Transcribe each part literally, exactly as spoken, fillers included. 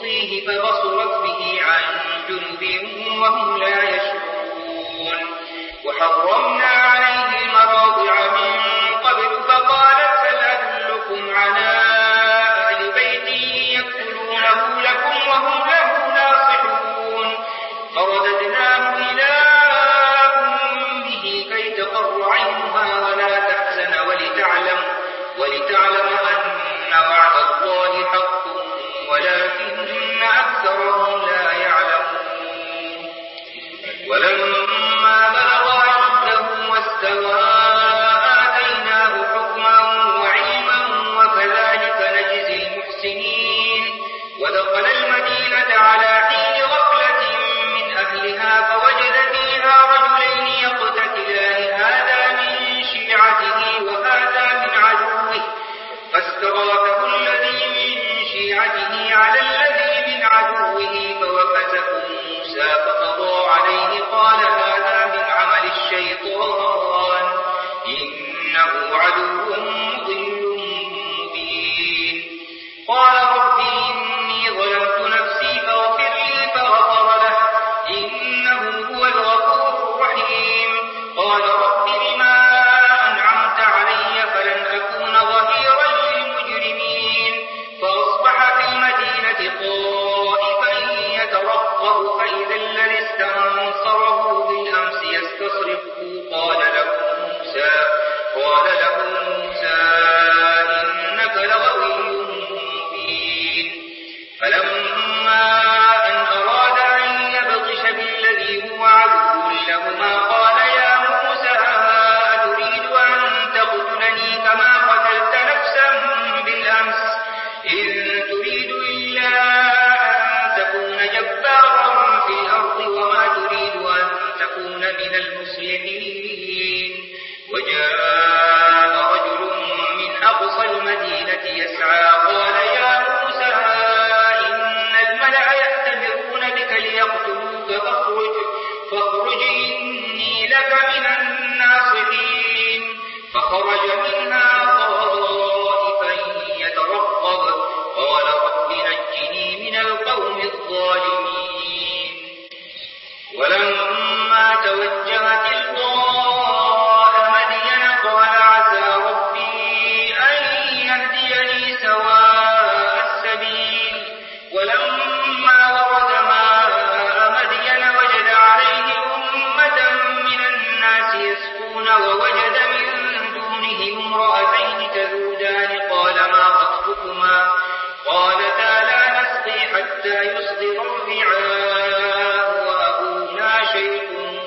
تبصيه فبصرت به عن جنب وهم لا يشعرون. وحرمنا عليه المراضع من قبل فقالت هل أدلكم على أهل بيت يكفلونه لكم وهم له ناصحون. فرددناه إلى أمه كي تقر عينها ولا تحزن ولتعلم, ولتعلم أن وعد الله حق ولكن أكثرهم لا يعلمون. ولما بلغ أشده واستوى آتيناه حكما وعلما وكذلك نجزي المحسنين. ودخل المدينة على حين غفلة من أهلها فوجد فيها رجلين يقتتلان هذا من شيعته وهذا من عدوه فاستغاثه الذي من شيعته على الذي من عدوه فوكزه موسى فقضى عليه قال هذا من عمل الشيطان إنه عدو مضل مبين. قال رب إني ظلمت نفسي فاغفر لي فغفر له إنه هو الغفور الرحيم. قال رب بما أنعمت علي فلن أكون ظهيرا للمجرمين. فأصبح في المدينة خائفا يترقب فإذا الذي استنصره بالأمس يستصرخه قال له موسى قال له موسى إنك لغوي مبين. فلما أن أراد أن يبطش بالذي هو عدو لهما قال يا موسى أتريد أن تقتلني كما قتلت نفسا بالأمس إن تريد إلا أن تكون جبارا في الأرض وما تريد أن تكون من المصلحين. وجاء رجل من أقصى المدينة يسعى قال يا موسى إن الملأ يأتمرون بك ليقتلوك فاخرج, فاخرج إني لك من الناصحين. فخرج منها خائفا يترقب قال رب نجني من القوم الظالمين. ولما توجه تلقاء مدين قال عسى ربي أن يهديني سواء السبيل. ولما ورد ماء مدين وجد عليه أمة من الناس يسقون ووجد من دونهم امرأتين تذودان قال ما خطبكما قالتا لا نسقي حتى يصدر الرعاء وأبونا شيخ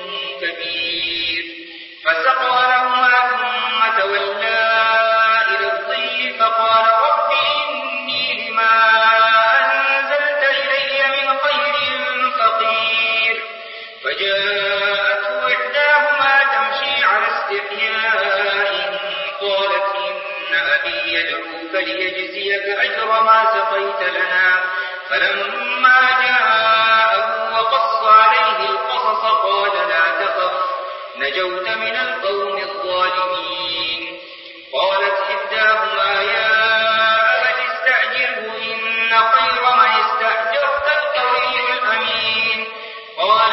كبير. فسقى لهما ثم تولى إلى الظل فقال رب إني لما أنزلت إلي من خير فقير. فجاءته إحداهما تمشي على استحياء قالت إن أبي يدعوك ليجزيك أجر ما سقيت لنا. فلما جاءه وقص عليه القصص قال لا تخف نجوت من القوم الظالمين. قالت إحداهما يا أبت استأجره إن خير من استأجرت القوي الأمين. قال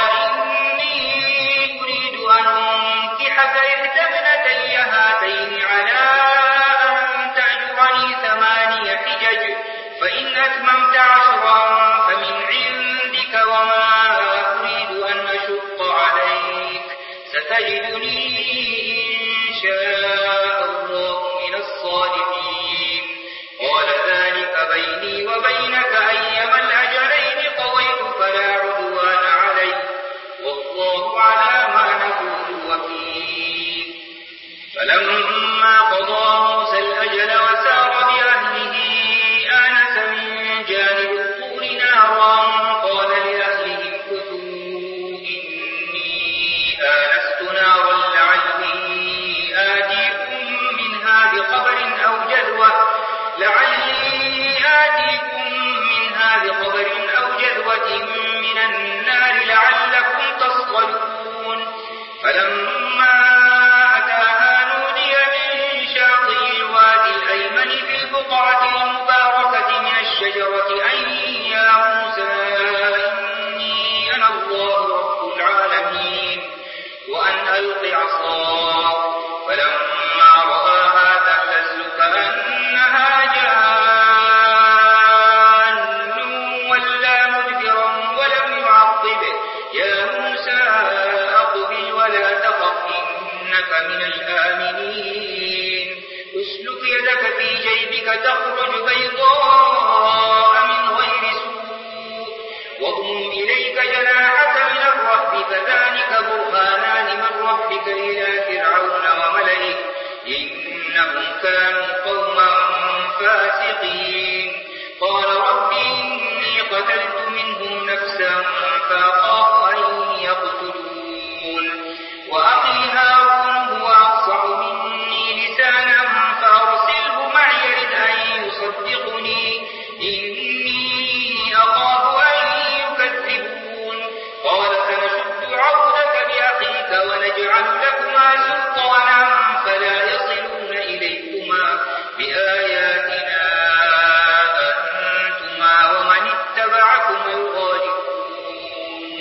إني أريد أن أنكحك إحدى ابنتي هاتين على أن تأجرني ثماني حجج فإن أتممت عشرا فمن عندك وما أريد أن أشق عليك ستجدني إن شاء الله من الصالحين. قال ذلك بيني وبينك أيما الأجلين قضيت فلا عدوان علي والله على ما نقول وكيل. فلما قضى موسى الأجل وسار بأهله آنس من جانب الطور نارا قال لأهلهم كثوا إني آنست نارا لعلي آتيكم منها بخبر أو جذوة لعلي آتيكم منها بخبر أو جذوة من النار لعلكم تصطلون. فلما أتاها نودي من شاطئ الوادي الأيمن في البقعة المباركة من الشجرة أن يا تخرج بيضاء من غير سوء واضم إليك جناحك من الرهب فذلك برهانان من ربك إلى فرعون وملئه إنهم كانوا قوما فاسقين قال رب إني قتلت منهم نفسا فأخاف أن يقتلون وأخي هارون هو أفصح مني لسانا فأرسله معي يرد أن يصدقني إني أخاف أن يكذبون قال سنشد عضدك بأخيك ونجعل لكما سلطانا فلا يصلون إليكما بآياتنا أنتما ومن اتبعكما الغالبون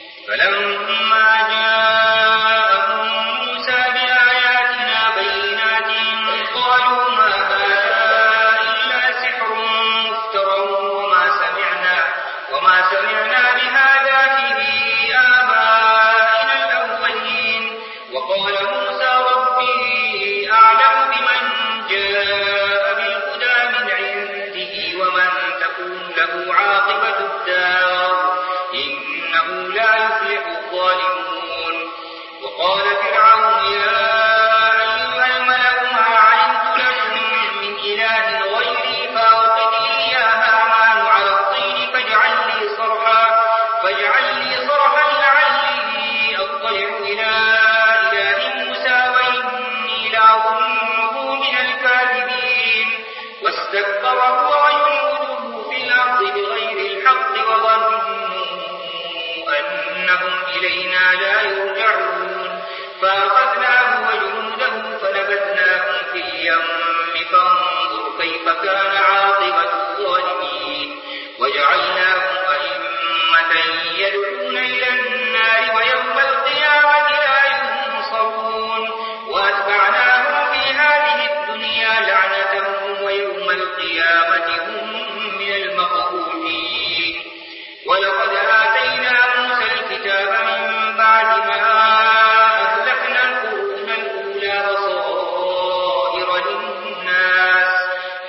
فلما جاءهم موسى بآياتنا بينات قالوا ما هذا إلا سحر مفترى وما سمعنا وما سمعنا بهذا في آبائنا الأولين وقال موسى ربي أعلم بمن جاء بالهدى من عنده ومن تكون له عاقبة الدار إنه لا يفلح الظالمون وقال فرعون يا أيها الملأ ما علمت لكم من إله غيري فأوقد لي يا هامان على الطين فاجعل لي صرحا فاجعل لي صرحا لعلي أطلع إلى إله موسى وإني لأظنه من الكاذبين واستكبر هو وجنوده في الأرض بغير الحق وظنوا أنهم إلينا لا يرجعون فأخذناه وجنوده فنبذناهم في اليم فانظر كيف كان عاقبة الظالمين وجعلناهم أئمة يدعون إلى النار ويوم القيامة لا ينصرون وأتبعناهم في هذه الدنيا لعنة ويوم القيامة هم من المقبولين ولقد آتينا موسى الكتاب من بعد ما أهلكنا القرون الأولى بصائر للناس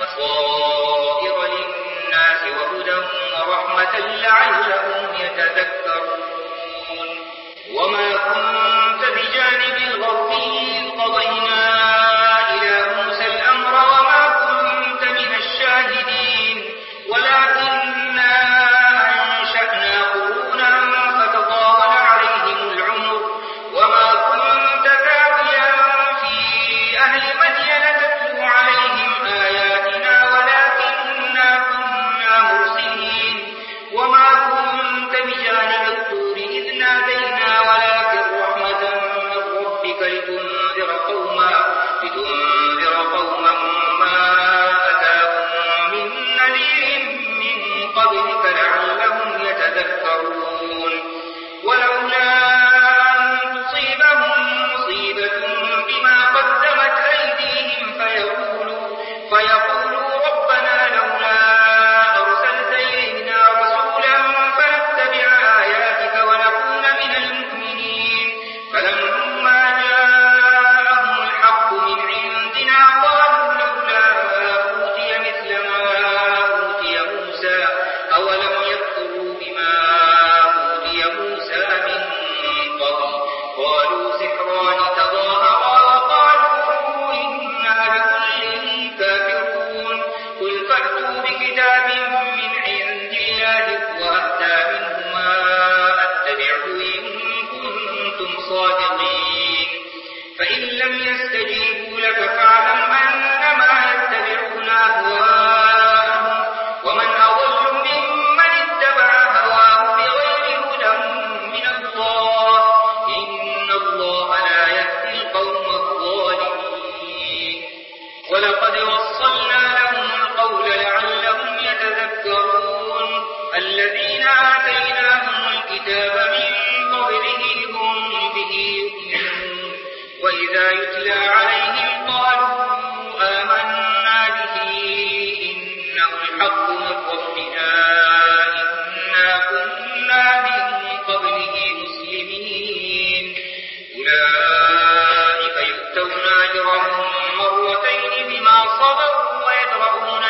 بصائر للناس وهدى ورحمة لعلهم يتذكرون وما كنت بجانب الغربي إذ قضينا إلى موسى الأمر وما كنت من الشاهدين ولكننا أنشأنا قرونا فتطاول عليهم العمر وما كنت ثاويا في أهل مدين تتلو عليهم آياتنا ولكننا كنا مرسلين وما كنت بجانب الطور إذ نادينا ولكن رحمة من ربك لتنذر قوما لتنذر قوما ما أتاهم من نذير من قبلك لعلهم يتذكرون ولولا أن تصيبهم مصيبة بما قدمت أيديهم فيقولوا فيقولوا ربنا لولا أرسلت إلينا رسولا فنتبع آياتك ونكون من المؤمنين فلما جاءهم الحق من عندنا قالوا لولا أوتي مثل ما أوتي موسى أولم يكفروا بما أوتي موسى من قبل قالوا سحران تظاهرا وقالوا إنا بكل كافرون قل فأتوا بكتاب من عند الله وأهدى منهما أتبعه إن كنتم صادقين فإن لم يستجيبوا لك فاعلم أنما يتبعون أهواءهم ومن أضل ممن اتبع هواه بغير هدى من الله إن الله لا يهدي القوم الظالمين ولقد وصلنا لهم القول لعلهم يتذكرون الذين آتيناهم الكتاب من قبله هم به يؤمنون وإذا يتلى عليهم قالوا آمنا به إنه الحق من ربنا إنا كنا من قبله مسلمين أولئك يؤتون أجرهم مرتين بما صبروا ويدرؤون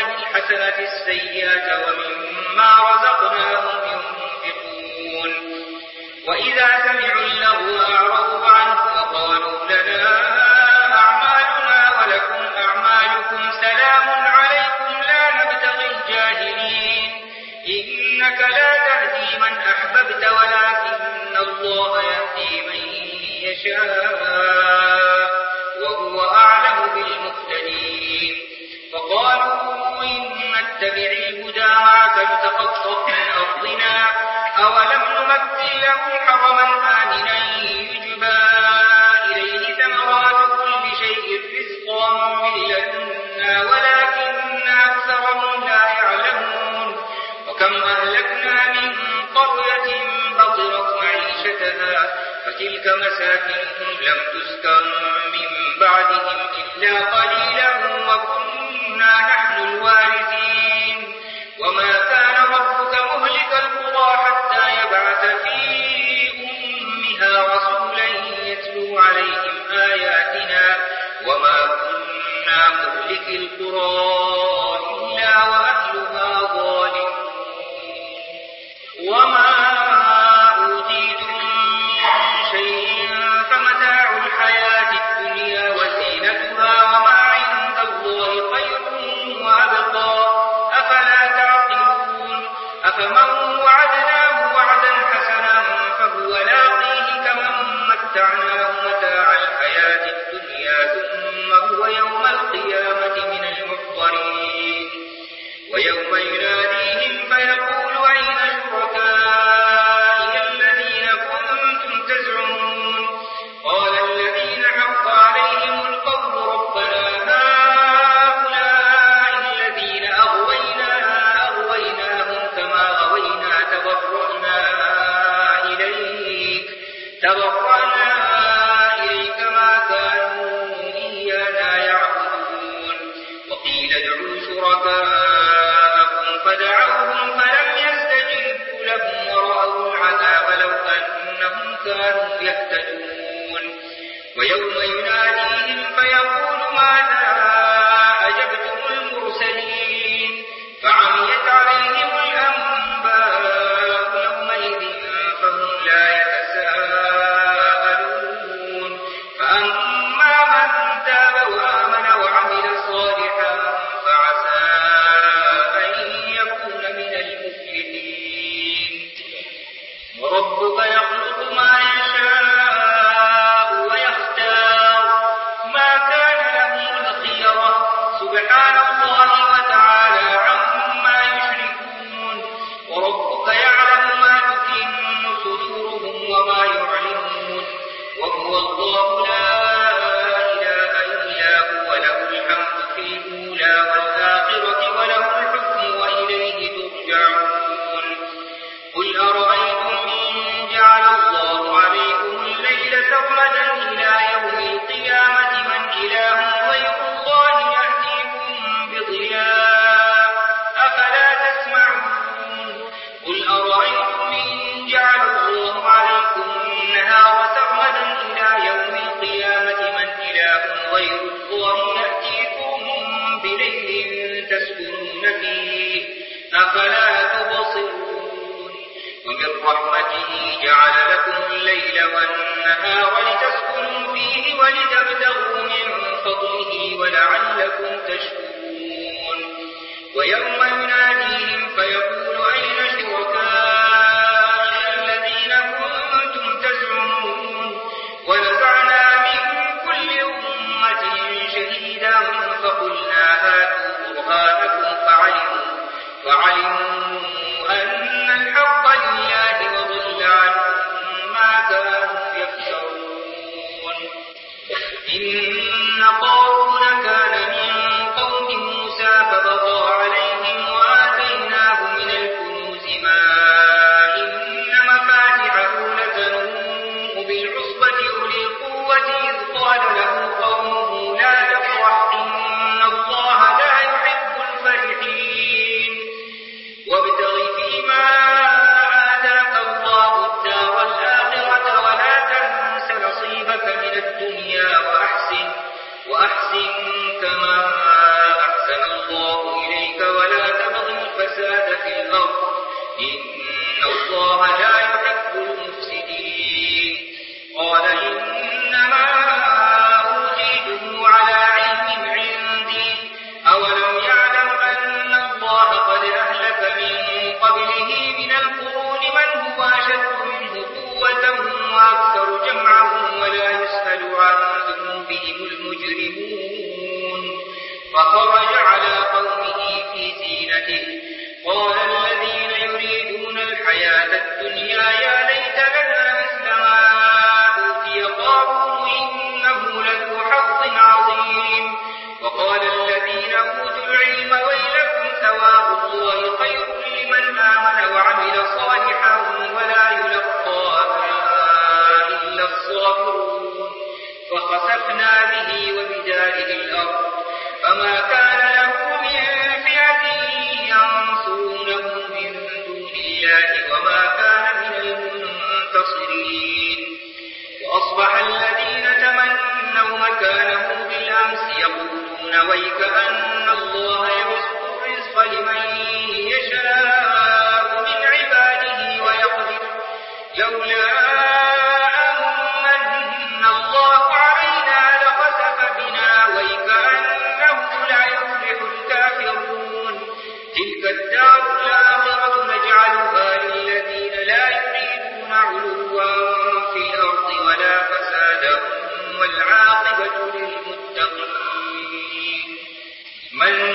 الحسنة السيئة ومما رزقناهم ينفقون وإذا سمعوا اللغو أعرضوا عنه وقالوا لنا أعمالنا ولكم أعمالكم سلام عليكم لا نبتغي الجاهلين إنك لا تهدي من أحببت ولكن الله يهدي من يشاء وهو أعلم بالمهتدين فقالوا إن نتبع الهدى معك نتخطف من أرضنا أولم نمكن له حرما آمنا يجبى إليه ثمرات كل شيء رزقا من لدنا ولكن أكثرهم لا يعلمون وكم أهلكنا من قرية بطرت معيشتها فتلك مساكنهم لم تسكن من بعدهم إلا قليلا وكنا نحن الوارثين وما كان ربك مهلك القرى حتى يبعث في أمها رسولا يتلو عليهم آياتنا وما كنا مهلك القرى إلا وأهلها ظالمون وما أوتيتم من شيء فمتاع الحياة الدنيا وزينتها وما عند الله خير وأبقى أفلا تعقلون أفمن وعدناه وعدا حسنا فهو لاقيه كمن متعناه متاع الحياة الدنيا ثم هو يوم القيامة من المحضرين ويوم يناديهم فيقول أين شركائي الذين كنتم تزعمون قال الذين حق عليهم القول ربنا هؤلاء الذين أغوينا أغويناهم كما غوينا تبرأنا إليك تبرأنا إليك ما كانوا إيانا يعبدون وقيل ادعوا شركاءكم فدعوهم فلم يستجيبوا لهم ورأوا العذاب لو أنهم كانوا يهتدون ويوم يناديهم فيقول ماذا أجبتم المرسلين فعميت عليهم الأنباء يومئذ فهم لا يتساءلون فأما من تاب وآمن وعمل صالحا فعسى أن يكون من المفلحين وربك يخلق ما يشاء ويختار ما كان لهم الخيرة سبحان الله وتعالى عما يشركون وربك يعلم ما تكن صدورهم وما يعلنون وهو الله لا إله إلا هو له الحمد في الأولى والآخرة وله الحكم وإليه ترجعون قل أرأيتم إن جعل الله عليكم الليل سرمدا إلى يوم القيامة من إله غير الله يأتيكم بضياء أفلا تسمعون قل أرأيتم إن جعل الله عليكم النهار سرمدا إلى يوم القيامة من إله غير الله يأتيكم بليل تسكنون فيه أفلا تبصرون ومن رحمته جعل لكم الليل والنهار لتسكنوا فيه ولتبتغوا من فضله ولعلكم تشكرون ويوم يناديهم فيقول أين شركائي الذين كنتم تزعمون ونزعنا من كل أمة شهيدا فقلنا هاتوا برهانكم فعلموا فعلموا أن الحق لله وضل عنهم ما كانوا يفترون إن قارون كان من قوم موسى فبغى عليهم إن الله لا يحب المفسدين قال إنما أوتيته على علم عندي أولم يعلم أن الله قد أهلك من قبله من القرون من هو أشد منه قوة وأكثر جمعا ولا يسأل عن ذنوبهم المجرمون فخرج على قومه في زينته قال الذين يريدون الحياة الدنيا يا ليت لنا مثل ما أوتي قارون إنه لذو حظ عظيم وقال الذين أوتوا العلم ويلكم ثواب الله خير لمن آمن وعمل صالحا ولا يلقاها إلا الصابرون فخسفنا به وبداره الأرض فما كان له من فئة ينصرونه من دون الله وما كان من المنتصرين وأصبح الذين تمنوا مكانه بالأمس يقولون ويكأن الله يبسط الرزق لمن يشاء من عباده ويقدر لولا أن الله علينا لخسف بنا ويكأنه لا يفلح الكافرون تلك الدار الآخرة نجعلها للذين لا يريدون علوا في الأرض ولا فسادا والعاقبة للمتقين من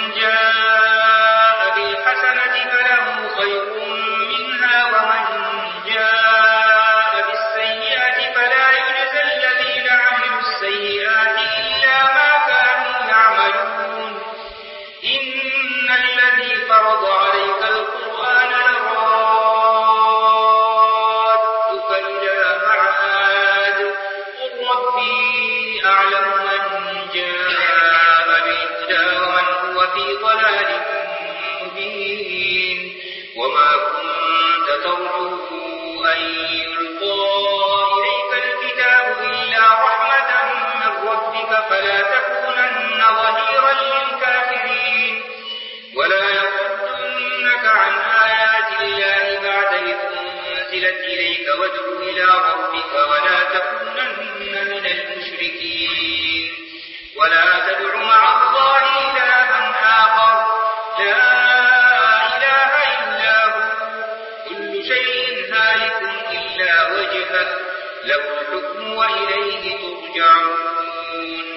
جاء بالحسنة فله خير منها ومن جاء بالسيئة فلا يجزى الذين عملوا السيئات إلا ما كانوا يعملون إن الذي فرض عليك القرآن لرادك إلى معاد قل ربي أعلم من جاء بالهدى ومن هو في ضلال مبين وما كنت ترجو أن يلقى إليك الكتاب إلا رحمة من ربك فلا تكونن ظهيرا للكافرين ولا يصدنك عن آيات الله بعد إذ أنزلت إليك وادع إلى ربك ولا تكونن من المشركين ولا تدع مع الله إلها آخر لا إله إلا هو كل شيء هالك إلا وجهه له الحكم وإليه ترجعون